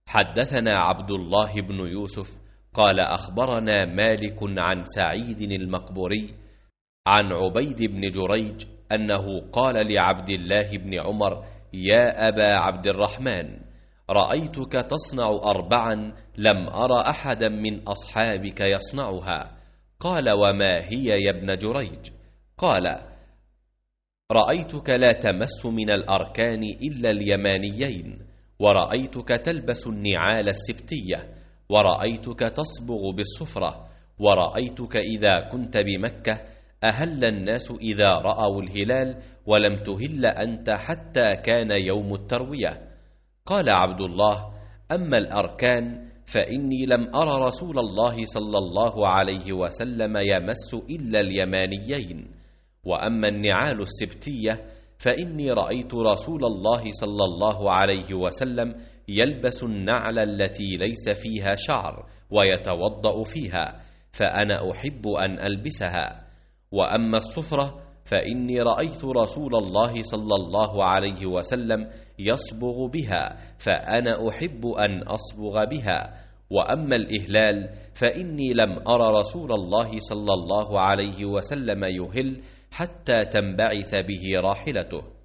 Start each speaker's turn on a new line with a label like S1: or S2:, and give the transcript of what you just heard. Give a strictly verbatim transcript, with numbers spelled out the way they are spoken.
S1: حدثنا عبد الله بن يوسف قال أخبرنا مالك عن سعيد المقبوري عن عبيد بن جريج أنه قال لعبد الله بن عمر: يا أبا عبد الرحمن، رأيتك تصنع أربعا لم أر أحدا من أصحابك يصنعها. قال: وما هي يا ابن جريج؟ قال: رأيتك لا تمس من الأركان إلا اليمانيين، ورأيتك تلبس النعال السبتية، ورأيتك تصبغ بالصفرة، ورأيتك إذا كنت بمكة أهل الناس إذا رأوا الهلال، ولم تهل أنت حتى كان يوم التروية. قال عبد الله: أما الأركان فإني لم أر رسول الله صلى الله عليه وسلم يمس إلا اليمانيين، وأما النعال السبتية فإني رأيت رسول الله صلى الله عليه وسلم يلبس النعل التي ليس فيها شعر ويتوضأ فيها، فأنا أحب أن ألبسها. وأما الصفرة فإني رأيت رسول الله صلى الله عليه وسلم يصبغ بها، فأنا أحب أن أصبغ بها. وأما الإهلال فإني لم أر رسول الله صلى الله عليه وسلم يهل حتى تنبعث به راحلته.